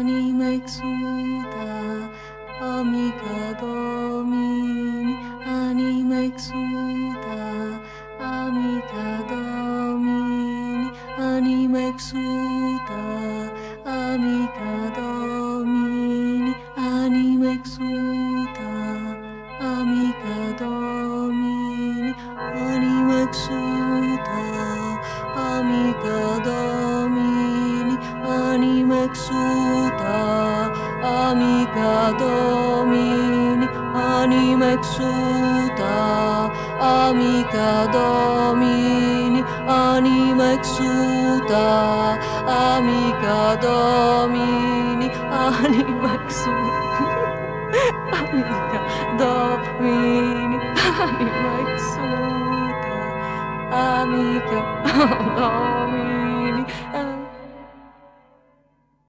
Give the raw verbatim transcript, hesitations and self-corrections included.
anima exuda, amica Domini, anima exuda, amica Domini, anima exuda, amica Domini, anima exuda, amica Domini, anima exuda, amica Domini, anima exuda, amica Domini, anima exuda, amica Domini, anima exuda, amica Domini, anima exuda, amica Domini, anima exuda, amica Domini.